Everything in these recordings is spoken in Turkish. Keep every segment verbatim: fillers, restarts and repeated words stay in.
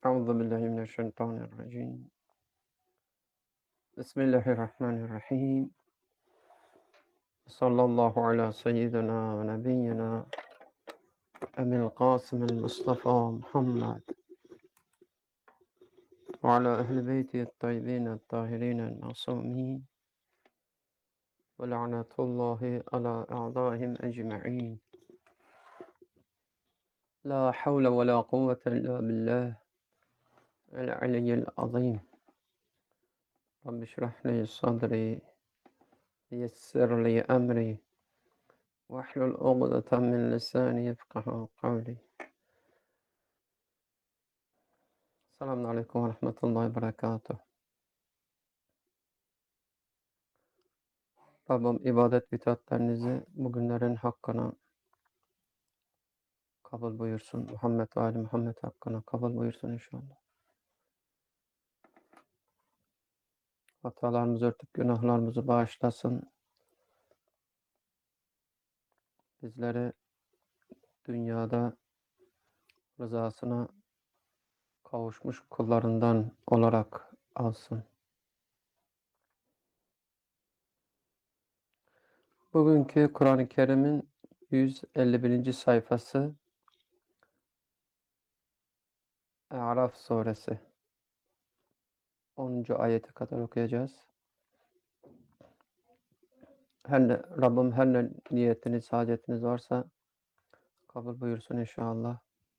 أعوذ بالله من الشيطان الرجيم. بسم الله الرحمن الرحيم. صلى الله على سيدنا ونبينا أبي القاسم المصطفى محمد وعلى أهل بيته الطيبين الطاهرين المعصومين، ولعنة الله على أعدائهم أجمعين. لا حول ولا قوة إلا بالله العلي العظيم. رب اشرح لي صدري، يسر لي أمري، واحلل عقدة من لساني يفقه قولي. Selamun Aleyküm ve Rahmetullahi ve Berekatuhu. Rabbim ibadet ve itaatlerinizi bugünlerin hakkına kabul buyursun. Muhammed ve Ali Muhammed hakkına kabul buyursun inşallah. Hatalarımızı örtüp günahlarımızı bağışlasın. Bizleri dünyada rızasına kavuşmuş kullarından olarak alsın. Bugünkü Kur'an-ı Kerim'in yüz elli birinci sayfası A'raf suresi. onuncu ayete kadar okuyacağız. Her ne, Rabbim her ne niyetiniz, hacetiniz varsa kabul buyursun inşallah.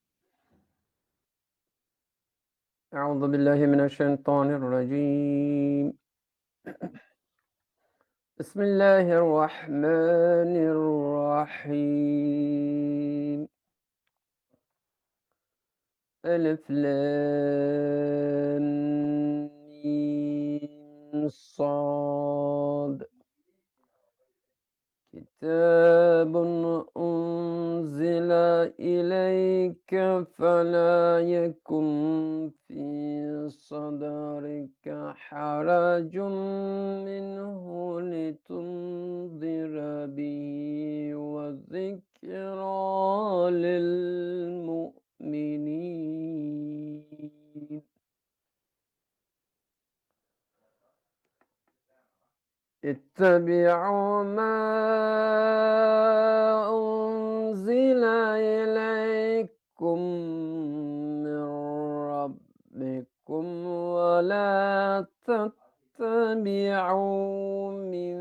Euzu billahi mineşşeytanirracim. Bismillahirrahmanirrahim. Elif lam mim sad. Kitabun unzila ileyke fela yekun fi sadrika haracun minhu litundira bihi ve zikra lil mu'minin. اتبعوا ما أنزل إليكم من ربكم ولا تتبعوا من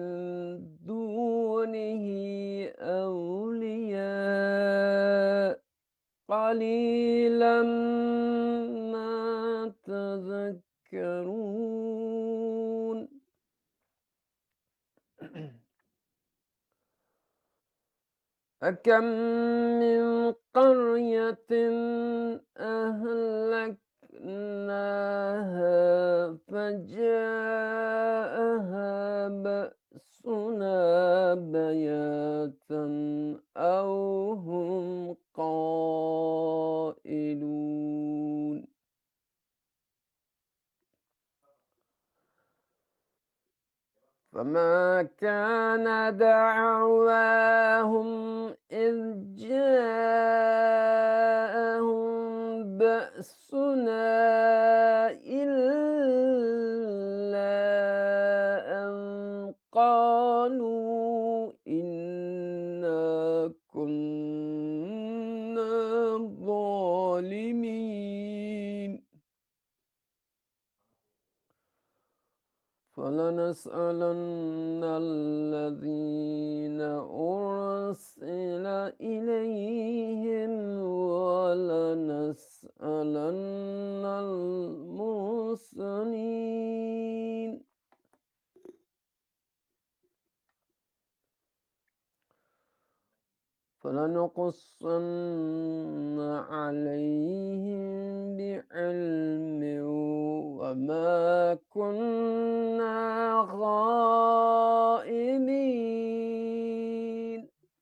دونه أولياء قليلا ما تذكرون. أكم من قرية أهلكناها فجاءها بأسنا بياتا أو هم قائلون. فما كان دعواهم إذ جاءهم بأسنا إلا أن قالوا إنا كنا ظالمين. فلنسألن الذين أرسل إليهم ولنسألن المرسلين. فلنقصن عليهم بعلم وما كنا غائبين.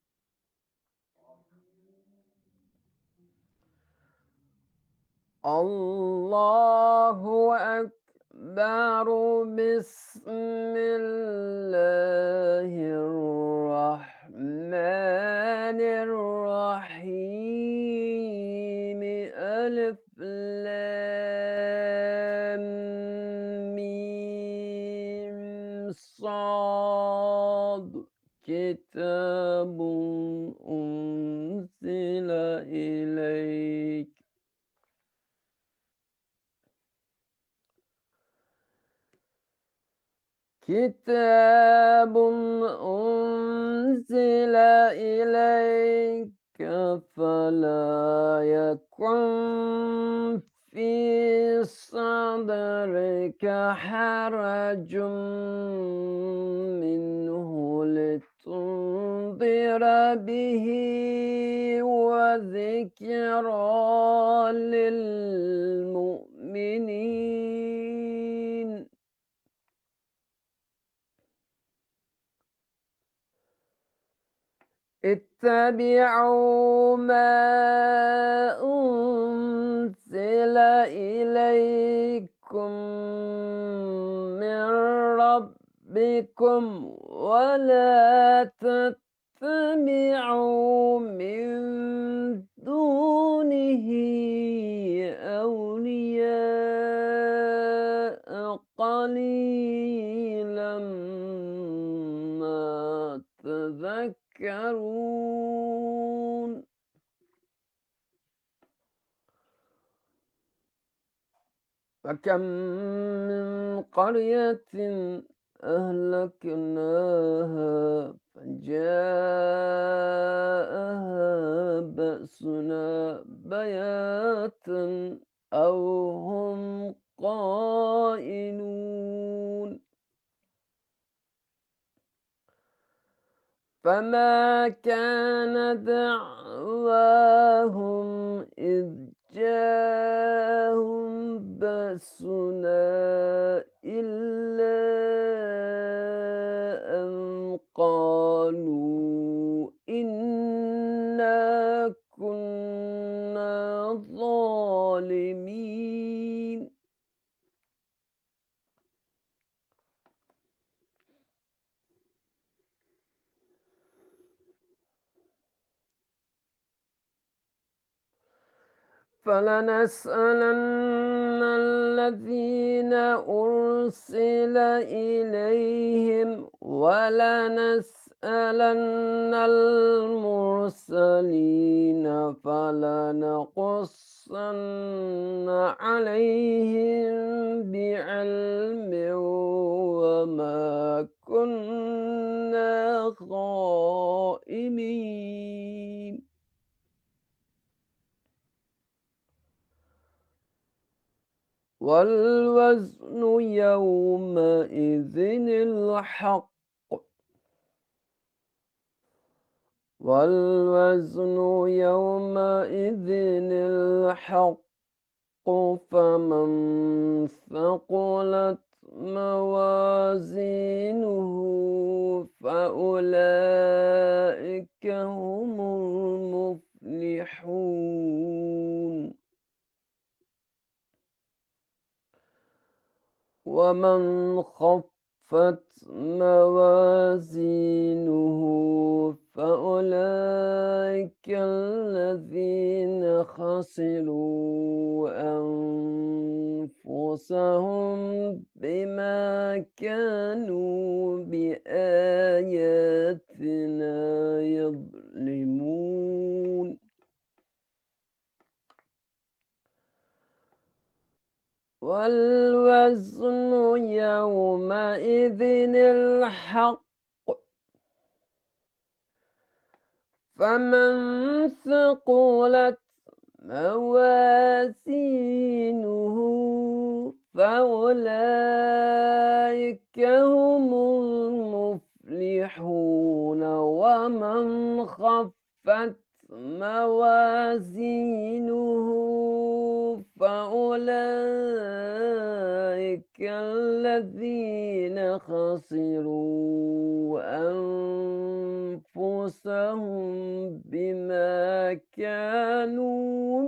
الله أكبر. بسم الله الرحمن الرحيم. ألف لام صاد كتاب أنزل إليك كتاب أنزل إليك فلا يكن في صدرك حرج منه لتنذر به وذكرى للمؤمنين اتبعوا ما أنزل إليكم من ربكم ولا تتبعوا من دونه أولياء قليلا ما تذكرون فكم من قرية أهلكناها فجاءها بأسنا بياتا أو هم قائلون فما كان دعواهم إذ جاءهم بأسنا إلا أن قالوا إنا كنا ظالمين فلنسألن الذين أرسل إليهم ولنسألن المرسلين فلنقصن عليهم بعلم وما كنا غائبين والوزن يومئذ الحق والوزن يومئذ الحق فمن ثقلت موازينه فأولئك هم المفلحون ومن خفت موازينه فأولئك الذين خسروا أنفسهم بما كانوا بآياتنا يظلمون والوزن يومئذ الحق فمن ثقلت موازينه فأولئك هم المفلحون ومن خفت موازينه فأولئك الذين خسروا أنفسهم بما كانوا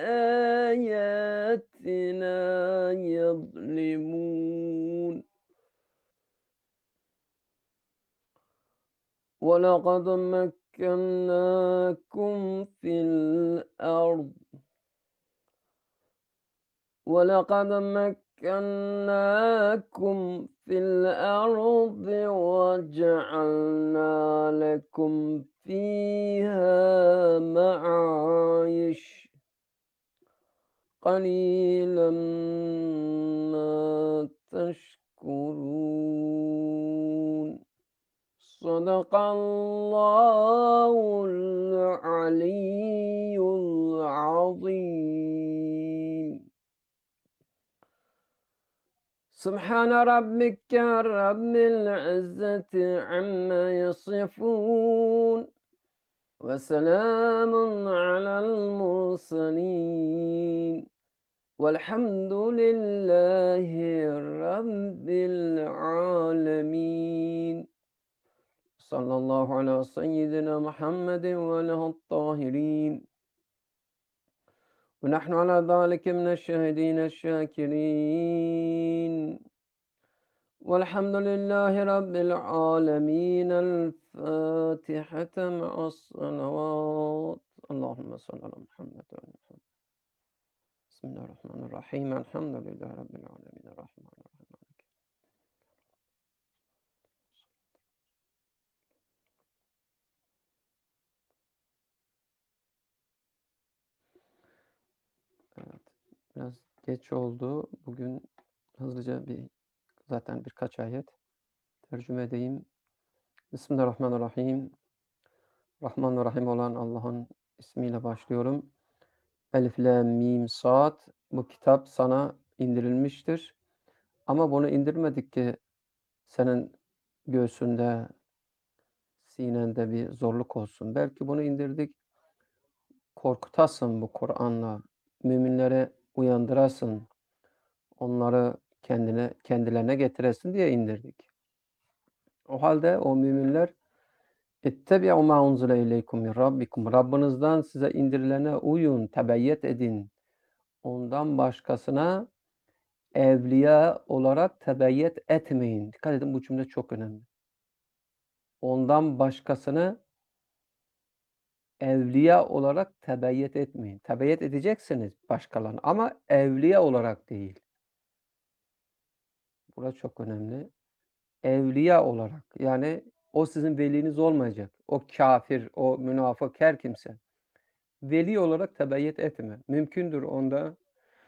بآياتنا يظلمون ولقد مكناكم في الأرض ولقد مكناكم في الأرض وجعلنا لكم فيها معايش قليلا ما تشكرون صدق الله العلي العظيم سبحان ربك رب العزة عما يصفون وسلام على المرسلين والحمد لله رب العالمين صلى الله على سيدنا محمد وآله الطاهرين ونحن على ذلك من الشاهدين الشاكرين والحمد لله رب العالمين الفاتحة مع الصلوات اللهم صل على محمد وعلى محمد بسم الله الرحمن الرحيم الحمد لله رب العالمين الرحمن الرحيم Evet, biraz geç oldu. Bugün hızlıca bir zaten birkaç ayet tercüme edeyim. Bismillahirrahmanirrahim. Rahman ve Rahim olan Allah'ın ismiyle başlıyorum. Elif, Lam, Mim, Sad. Bu kitap sana indirilmiştir. Ama bunu indirmedik ki senin göğsünde, sinende bir zorluk olsun. Belki bunu indirdik, korkutasın bu Kur'an'la. Müminleri uyandırasın. Onları kendine, kendilerine getiresin diye indirdik. O halde o müminler İttebi'u ma unzile ileykum min rabbikum. Rabbinizden size indirilene uyun, tebeyyet edin. Ondan başkasına evliya olarak tebeyyet etmeyin. Dikkat edin, bu cümle çok önemli. Ondan başkasını evliya olarak tebeyyet etmeyin. Tebeyyet edeceksiniz başkalarına ama evliya olarak değil. Burası çok önemli. Evliya olarak, yani o sizin veliniz olmayacak. O kafir, o münafık, her kimse. Veli olarak tebeyyet etme. Mümkündür onda.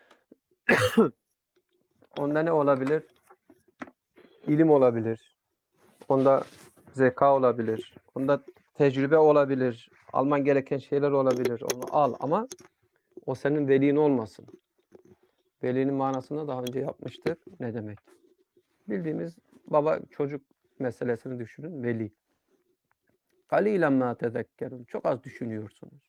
Onda ne olabilir? İlim olabilir. Onda zeka olabilir. Onda tecrübe olabilir. Alman gereken şeyler olabilir. Onu al ama o senin velin olmasın. Velinin manasını daha önce yapmıştık. Ne demek? Bildiğimiz baba çocuk meselesini düşünün. Veli. Kalilen ma tezekkerun. Çok az düşünüyorsunuz.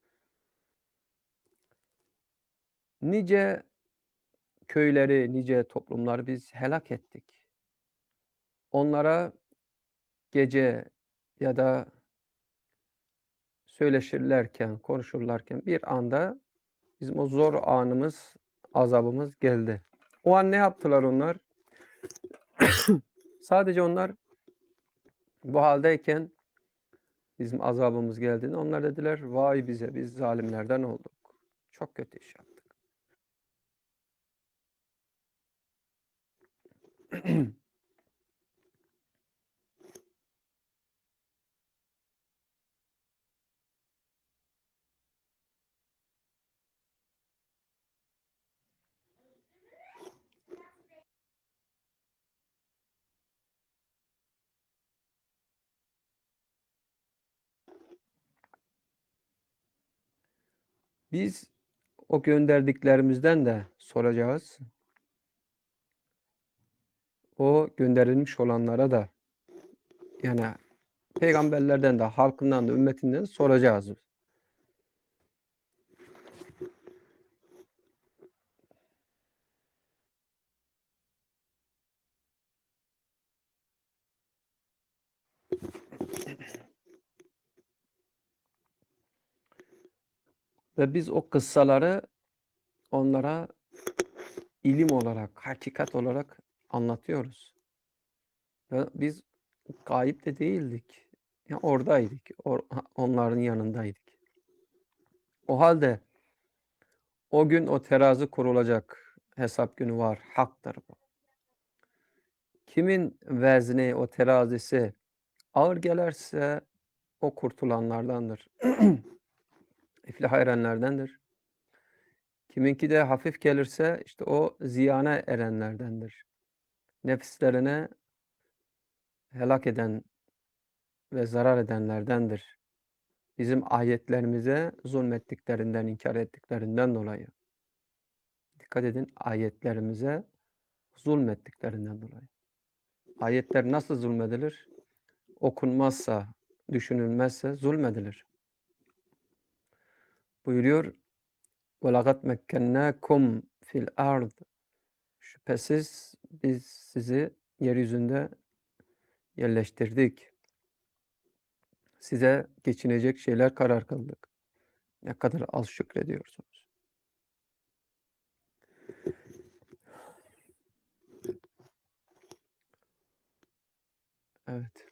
Nice köyleri, nice toplumları biz helak ettik. Onlara gece ya da söyleşirlerken, konuşurlarken bir anda bizim o zor anımız, azabımız geldi. O an ne yaptılar onlar? Sadece onlar bu haldeyken bizim azabımız geldiğinde onlar dediler, vay bize, biz zalimlerden olduk. Çok kötü iş yaptık. Biz o gönderdiklerimizden de soracağız. O gönderilmiş olanlara da, yani peygamberlerden de, halkından da, ümmetinden de soracağız. Ve biz o kıssaları onlara ilim olarak, hakikat olarak anlatıyoruz. Ve biz gayip de değildik. Ya oradaydık. Or onların yanındaydık. O halde o gün o terazi kurulacak. hesap günü var. Haktır bu. Kimin vezni, o terazisi ağır gelirse o kurtulanlardandır. İflah erenlerdendir. Kiminki de hafif gelirse işte o ziyana erenlerdendir. Nefislerine helak eden ve zarar edenlerdendir. Bizim ayetlerimize zulmettiklerinden, inkar ettiklerinden dolayı. Dikkat edin, ayetlerimize zulmettiklerinden dolayı. Ayetler nasıl zulmedilir? Okunmazsa, düşünülmezse zulmedilir. Buyuruyor, وَلَقَدْ مَكَّنَّاكُمْ fil ard. Şüphesiz biz sizi yeryüzünde yerleştirdik. Size geçinecek şeyler karar kıldık. Ne kadar az şükrediyorsunuz. Evet.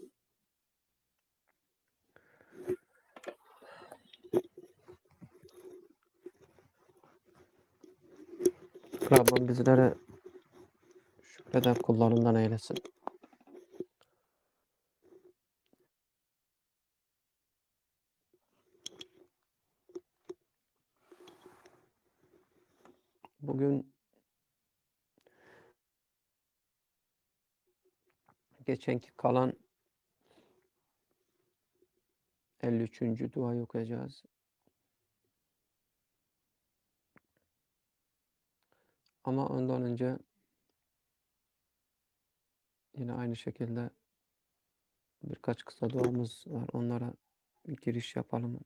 Rabbim bizlere şükreden kullarından eylesin. Bugün geçenki kalan elli üçüncü duayı okuyacağız. Ama ondan önce yine aynı şekilde birkaç kısa duamız var. Onlara bir giriş yapalım.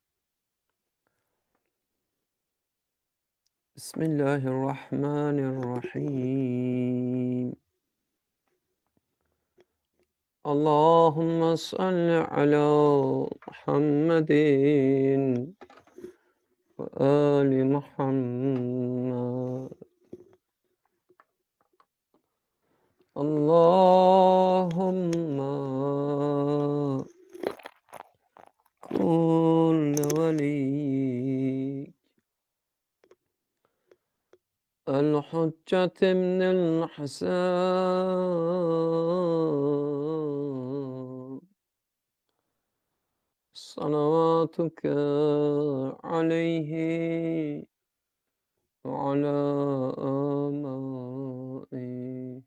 Bismillahirrahmanirrahim. Allahümme salli ala Muhammedin ve ali Muhammed. Allahümme kul veliyik el-Hüccet ibnil Hasan salavatuke aleyhi ve ala amai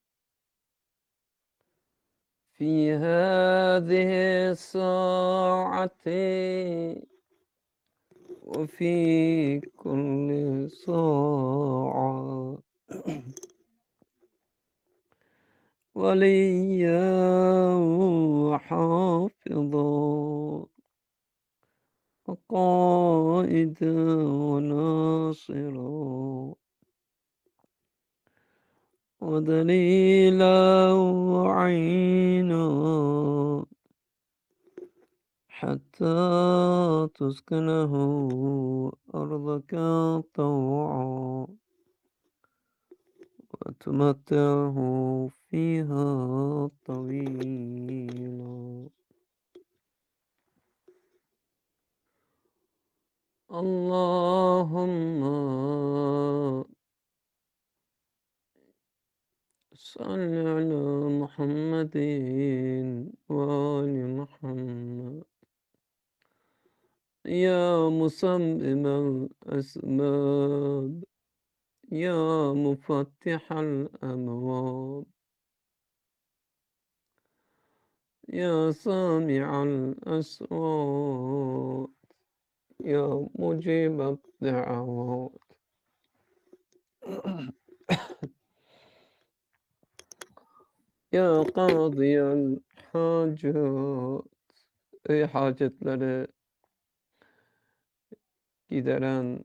في هذه الساعة وفي كل ساعة وليا وحافظا وقائدا وناصرا ودليلا وعينا حتى تسكنه أرضك طوعا وتمتعه فيها طويلا. اللهم صل على محمد وآل محمد يا مصمم الأسباب يا مفتح الأبواب يا سامع الأصوات يا مجيب الدعوات Ya kâdiyen hâcât. Ey hacetleri gideren,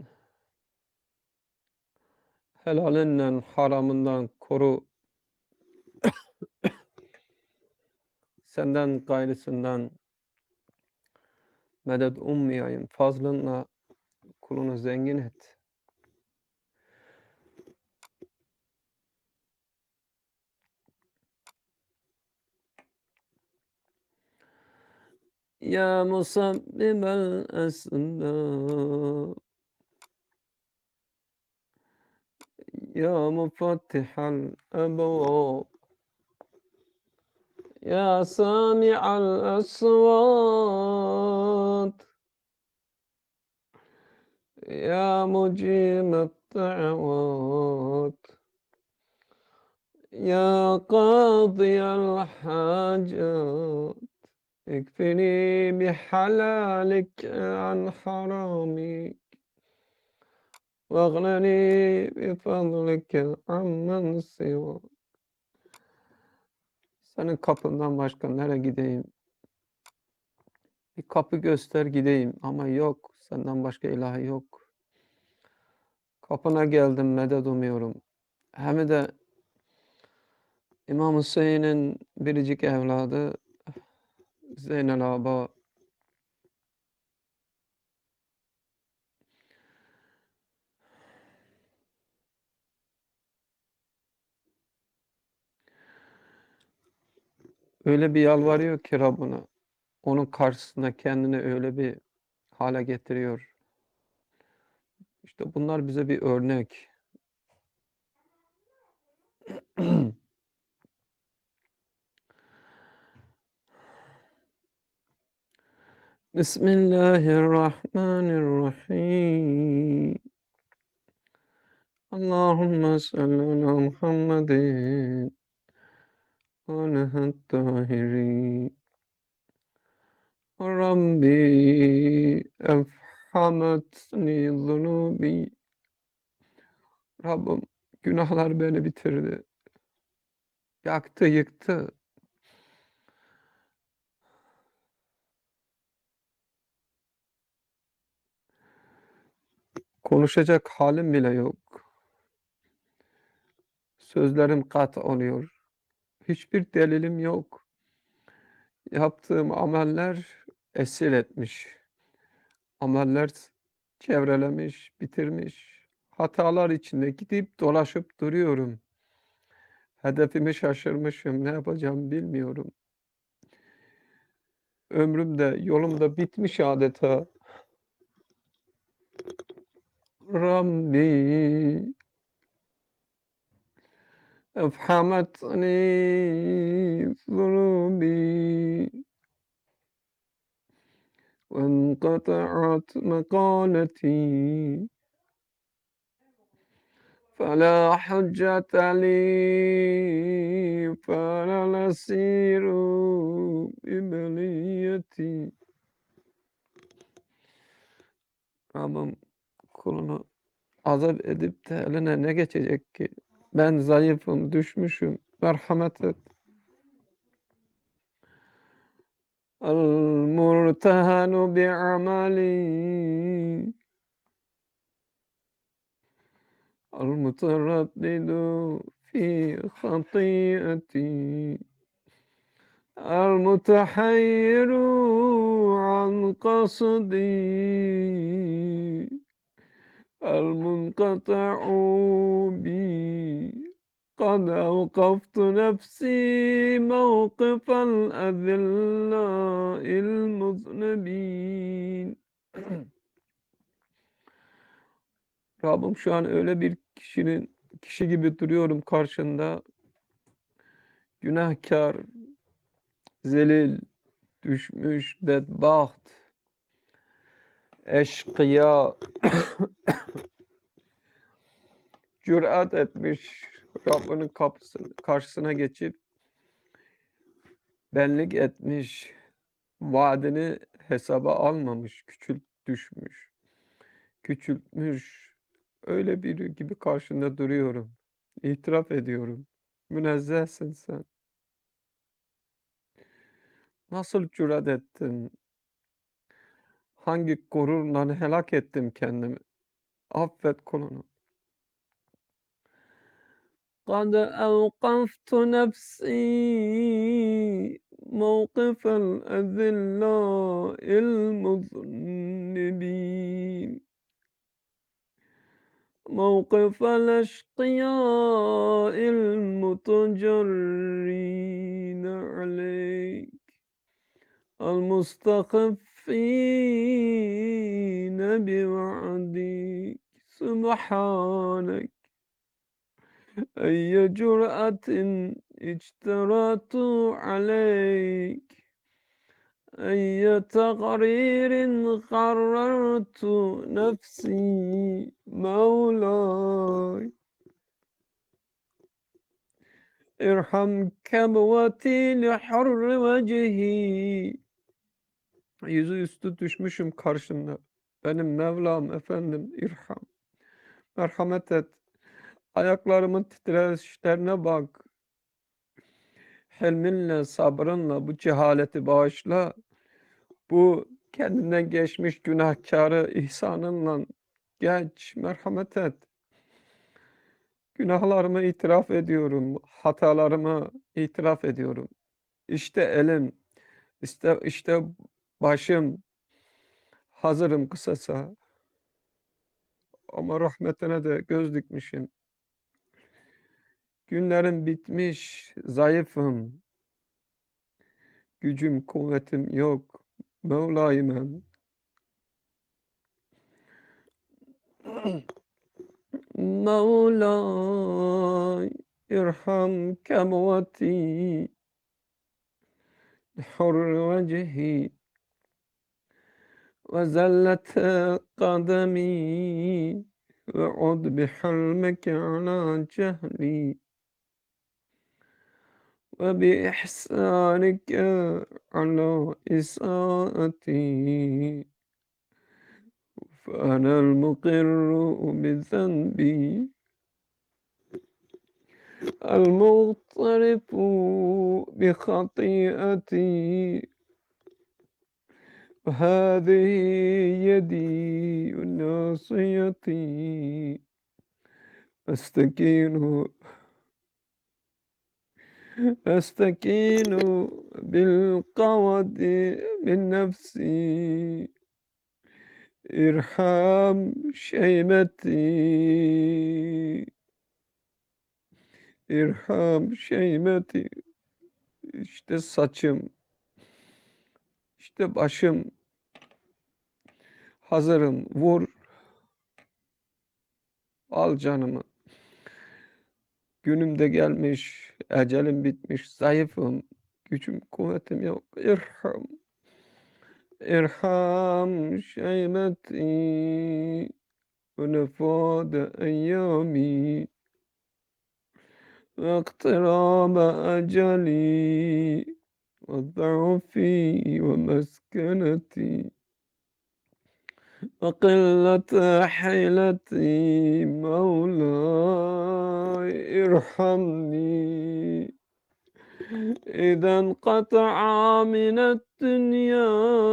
helalinden, haramından koru. Senden gayrısından medet ummayayım. Fazlınla kulunu zengin et. Ya musabbibel esbâb يا مفتح الأبواب يا سامع الأصوات يا مجيب الدعوات يا قاضي الحاجات اكفني بحلالك عن حرامي واغنني بفضلك عمن سواك. Senin kapından başka nereye gideyim? Bir kapı göster gideyim ama yok. Senden başka ilahi yok. Kapına geldim medet umuyorum. Hem de İmam Hüseyin'in biricik evladı Zeynel Aba. Öyle bir yalvarıyor ki Rabbına. Onun karşısında kendini öyle bir hale getiriyor. İşte bunlar bize bir örnek. Bismillahirrahmanirrahim. Allahümme salli ala Muhammedin ve ala tahirin. Rabbi efhametni zunubi. Rabbim günahlar beni bitirdi. Yaktı, yıktı. Konuşacak halim bile yok. Sözlerim kat oluyor. Hiçbir delilim yok. Yaptığım ameller esir etmiş. Ameller çevrelemiş, bitirmiş. Hatalar içinde gidip dolaşıp duruyorum. Hedefimi şaşırmışım. Ne yapacağımı bilmiyorum. Ömrüm de yolum da bitmiş adeta. Rabbi efhametni zunubi ve enqata'at mekaleti فلا حجة لي فلا نسير ببليتي. Rabbim kulunu azap edip de eline ne geçecek ki? Ben zayıfım, düşmüşüm. Merhamet et. El-murtehanu bi'amali el-mutaraddidû fi hatî'etî el-mutehayyiru an qasdî el-munqata'u bi قد أوقفت نفسي موقف الأذلاء المذنبين. Rabbim şu an öyle bir kişinin kişi gibi duruyorum karşında. Günahkar, zelil, düşmüş, bedbaht, eşkıya, cüret etmiş Rabbinin kapısına, karşısına geçip benlik etmiş, vaadini hesaba almamış, küçült düşmüş, küçültmüş. Öyle biri gibi karşında duruyorum. İtiraf ediyorum. Münezzehsin sen. Nasıl cüret ettin? Hangi gururla helak ettim kendimi? Affet kulunu. قد أوقفت نفسي موقف الأذلاء المذنبين موقف الأشقياء المتجرين عليك المستخفين بوعدك سبحانك أي جرأة اجترأت عليك أي تقرير قررت نفسي مولاي ارحم كبوتي لحر وجهي. Yüzüstü düşmüşüm karşında. Benim Mevlam efendim irham. Merhamet et. Ayaklarımın titreşlerine bak. Helminle, sabrınla bu cehaleti bağışla. Bu kendinden geçmiş günahkarı ihsanınla geç, merhamet et. Günahlarımı itiraf ediyorum, hatalarımı itiraf ediyorum. İşte elim, işte, işte başım, hazırım kısasa. Ama rahmetine de göz dikmişim. Günlerim bitmiş, zayıfım. Gücüm, kuvvetim yok. Mevlayım. Mevlay, irham kemvati, hur vecihi, ve zellet kademi, ve ud bihalmeke ala cehli, ve bi ihsanike ala isaati. فأنا المقر بذنبي المغترف بخطيئتي وهذه يدي وناصيتي أستكين أستكين بالقود من نفسي ارحم شيمتي irham şeymeti. İşte saçım, işte başım, hazırım, vur, al canımı. Günüm de gelmiş, ecelim bitmiş, zayıfım, gücüm, kuvvetim yok. İrham, irham şeymeti ve nefade eyyami ve iktirabe eceli ve ضعفي ومسكنتي وقلة حيلتي مولاي ارحمني إذا انقطع من الدنيا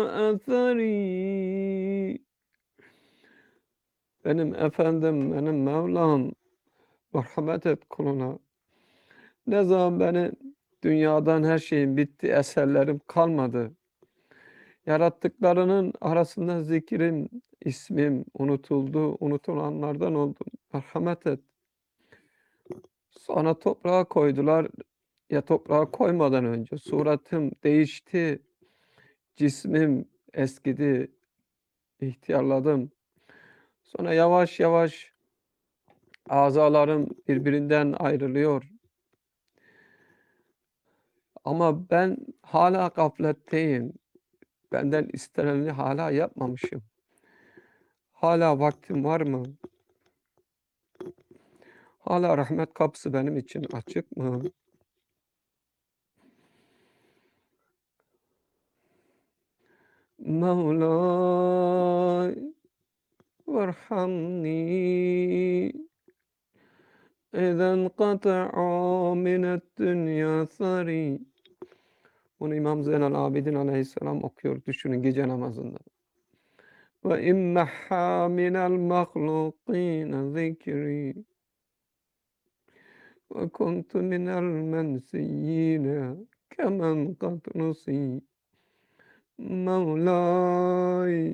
أثري. Benim efendim, benim Mevlam, merhamet et kuluna. Ne zaman beni dünyadan her şeyin bitti, eserlerim kalmadı. Yarattıklarının arasında zikrim, ismim unutuldu, unutulanlardan oldum. Merhamet et. Sonra toprağa koydular. Ya toprağa koymadan önce suratım değişti, cismim eskidi, ihtiyarladım. Sonra yavaş yavaş azalarım birbirinden ayrılıyor. Ama ben hala gafletteyim. Benden isteneni hala yapmamışım. Hala vaktim var mı? Hala rahmet kapısı benim için açık mı? Mevlay varhamni İzen qata'a minet dünya sari. Bunu İmam Zeynel Abidin Aleyhisselam okuyor. Düşünün gece namazında. Ve immehha minel mahlukine zikri. Ve kuntu minel mensiyyine kemen kad nusi. Mevlay.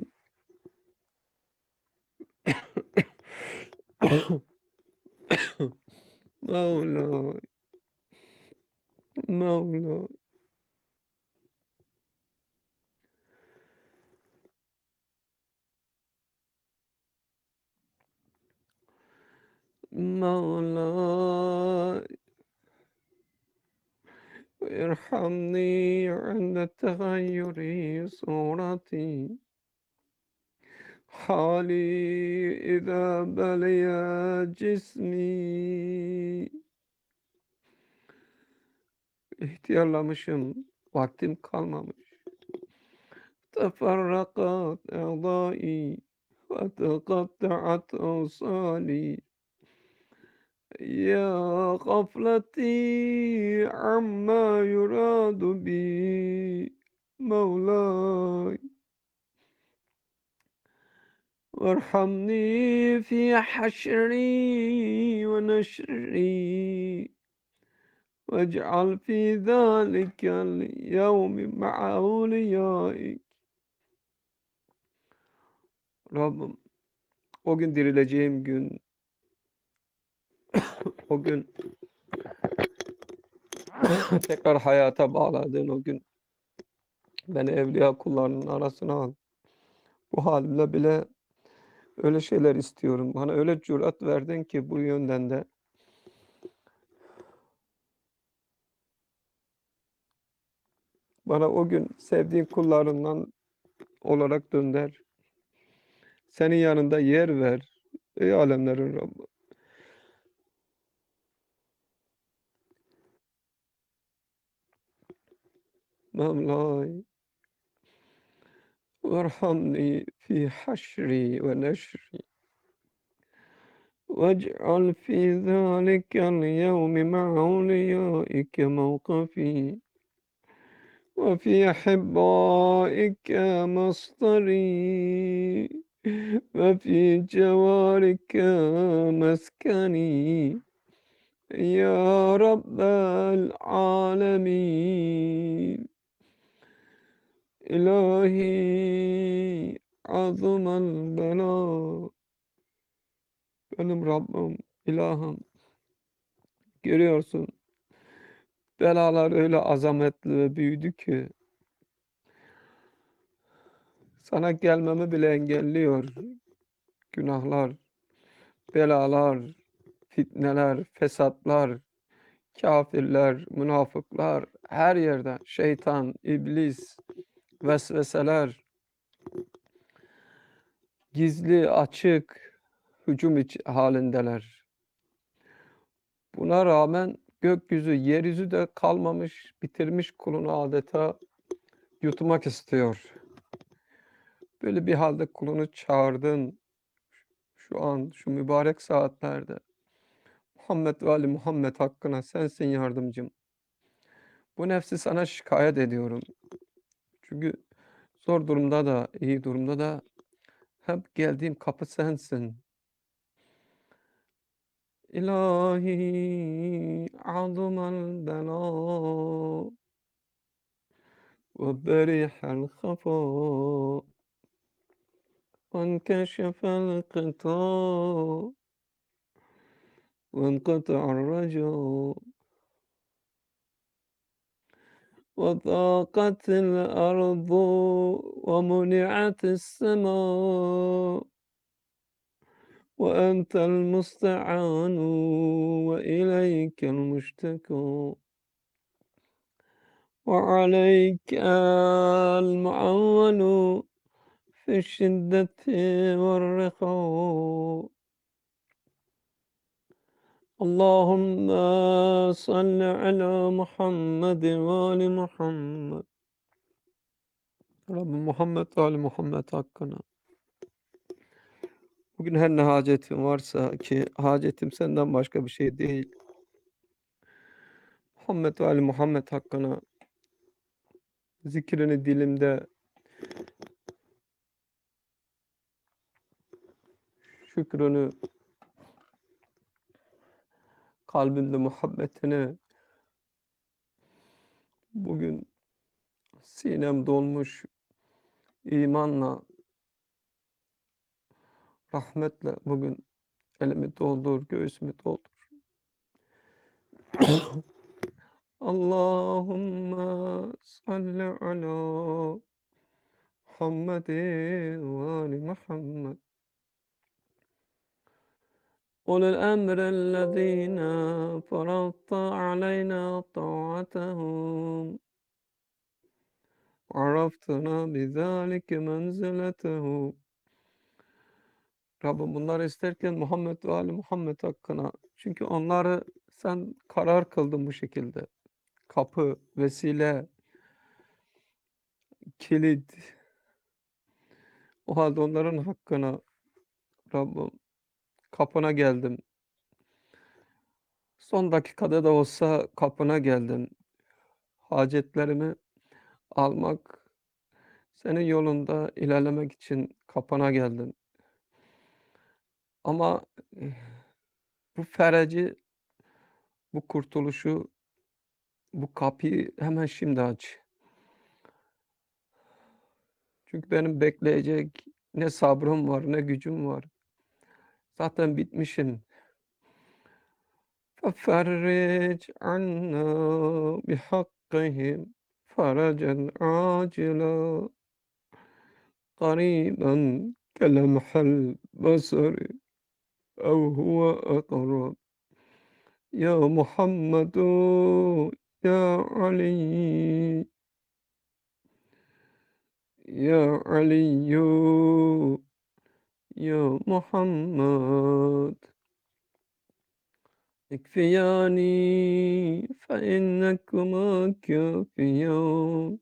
Mevlay. Mevlay. مولاي ارحمني عند تغير صورتي حالي إذا بلي جسمي. İhtiyarlamışım, vaktim kalmamış. Teferrakat a'dai ve teqatta'at awsali. Ya gafleti amma yuradu bi Mevlay. وارحمني في حشري ونشري واجعل في ذلك اليوم مع أوليائك. Rabbim, o gün dirileceğim gün, o gün tekrar hayata bağladığın o gün beni evliya kullarının arasına al. Bu halimle bile öyle şeyler istiyorum. Bana öyle cüret verdin ki bu yönden de bana o gün sevdiğin kullarından olarak dönder. Senin yanında yer ver. Ey alemlerin Rabbi. Mevlay. وارحمني في حشري ونشري واجعل في ذلك اليوم مع أوليائك موقفي وفي أحبائك مصدري وفي جوارك مسكني يا رب العالمين. İlahi azımel bela. Benim Rabbim, ilahım. Görüyorsun, belalar öyle azametli ve büyüdü ki sana gelmemi bile engelliyor. Günahlar, belalar, fitneler, fesatlar, kafirler, münafıklar, her yerden şeytan, iblis, vesveseler, gizli, açık, hücum iç halindeler. Buna rağmen gökyüzü, yeryüzü de kalmamış, bitirmiş kulunu adeta yutmak istiyor. Böyle bir halde kulunu çağırdın şu an, şu mübarek saatlerde. Muhammed ve Ali Muhammed hakkına sensin yardımcım. Bu nefsi sana şikayet ediyorum. Çünkü zor durumda da, iyi durumda da hep geldiğim kapı sensin. İlahi azımel bela ve berihel hafa وانكشف الغطاء وانقطع الرجاء وضاقت الأرض ومنعت السماء وأنت المستعان وإليك المشتكى وعليك المعول في الشدة والرخاء. اللهم صل على محمد وآل محمد. Rabbim Muhammed ve Ali Muhammed hakkına. Bugün her ne hacetim varsa ki hacetim senden başka bir şey değil. Muhammed ve Ali Muhammed hakkına zikrini dilimde, şükrünü, kalbimde muhabbetini bugün sinem dolmuş imanla, rahmetle bugün elimi doldur, göğsümü doldur. Allahümme salli ala Muhammedin ve ali Muhammed. أولي الأمر الذين فرضت علينا طاعتهم عرفتنا بذلك منزلته. Rabbim bunları isterken Muhammed ve Ali Muhammed hakkına. Çünkü onları sen karar kıldın bu şekilde. Kapı, vesile, kilit. O halde onların hakkına Rabbim kapına geldim. Son dakikada da olsa kapına geldim. Hacetlerimi almak, senin yolunda ilerlemek için kapına geldim. Ama eh, bu fereci, bu kurtuluşu, bu kapıyı hemen şimdi aç. Çünkü benim bekleyecek ne sabrım var, ne gücüm var. Zaten bitmişim. فَفَرِّجْ عَنَّا بِحَقِّهِمْ فَرَجًا عَاجِلًا قَرِيبًا كَلَمْحِ الْبَصَرِ أَوْ هُوَ أَقْرَبُ يَا مُحَمَّدُ يَا عَلِيُّ يَا عَلِيُّ يَا مُحَمَّدُ اكفياني فإنكما كافيان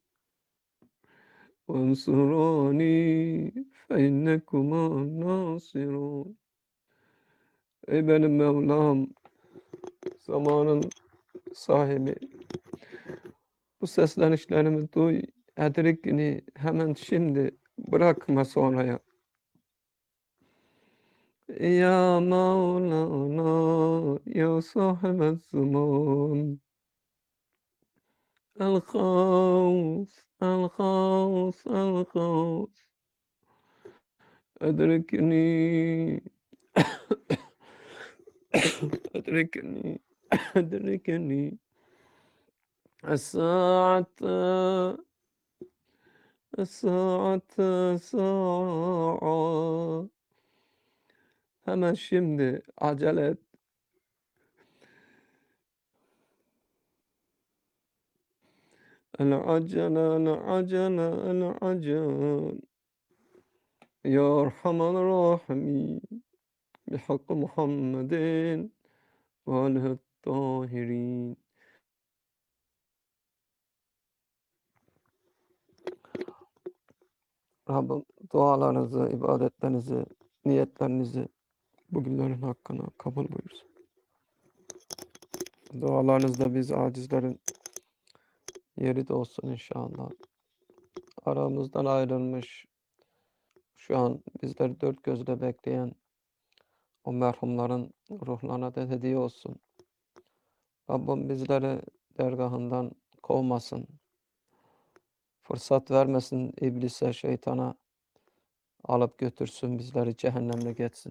وانصراني فإنكما ناصرون. Ey benim Mevlam, zamanın sahibi, bu seslenişlerimi duy, edrikni hemen şimdi, bırakma sonraya. Ya Mevlana, ya sahibel zaman, الغوث الغوث الغوث أدركني أدركني أدركني الساعة الساعة ساعة. Hemen şimdi acele et. العجل العجل العجل يا أرحم الراحمين بحق محمد وآله الطاهرين. Rabbim dualarınızı, ibadetlerinizi, niyetlerinizi bugünlerin hakkına kabul buyursun. Dualarınızda biz acizlerin yeri de olsun inşallah. Aramızdan ayrılmış, şu an bizleri dört gözle bekleyen o merhumların ruhlarına da hediye olsun. Rabbim bizleri dergahından kovmasın. Fırsat vermesin iblise, şeytana, alıp götürsün bizleri cehennemle geçsin.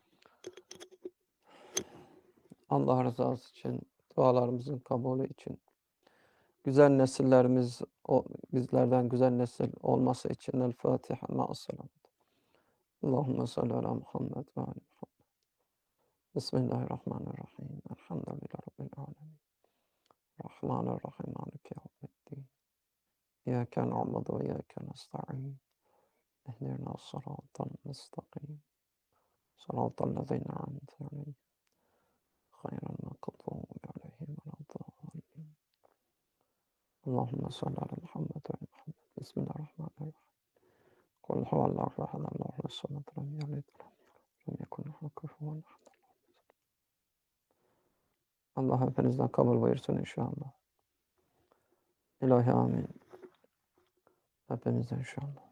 Allah rızası için, dualarımızın kabulü için, güzel nesillerimiz, o bizlerden güzel nesil olması için El Fatiha ma'as-salam. Allahumme salli ala Muhammed ve ali Muhammed. Bismillahirrahmanirrahim. Elhamdülillahi Rabbil alemin. Rahmanirrahim. Maliki yevmiddin. İyyâke na'budu ve iyyâke nesta'in. İhdina sıratal mustakim. Sıratal lezîne en'amte aleyhim. Gayril mağdûbi aleyhim veleddâllîn. Allahümme salli ala Muhammed ve ali Muhammed. Bismillahirrahmanirrahim. Kul huvallahu ehad. Allahu samed. Lem yelid ve lem yekun lehu kufuven ehad. Allah hepinizden kabul buyursun inşallah. İlahi amin. Hepinizden inşallah.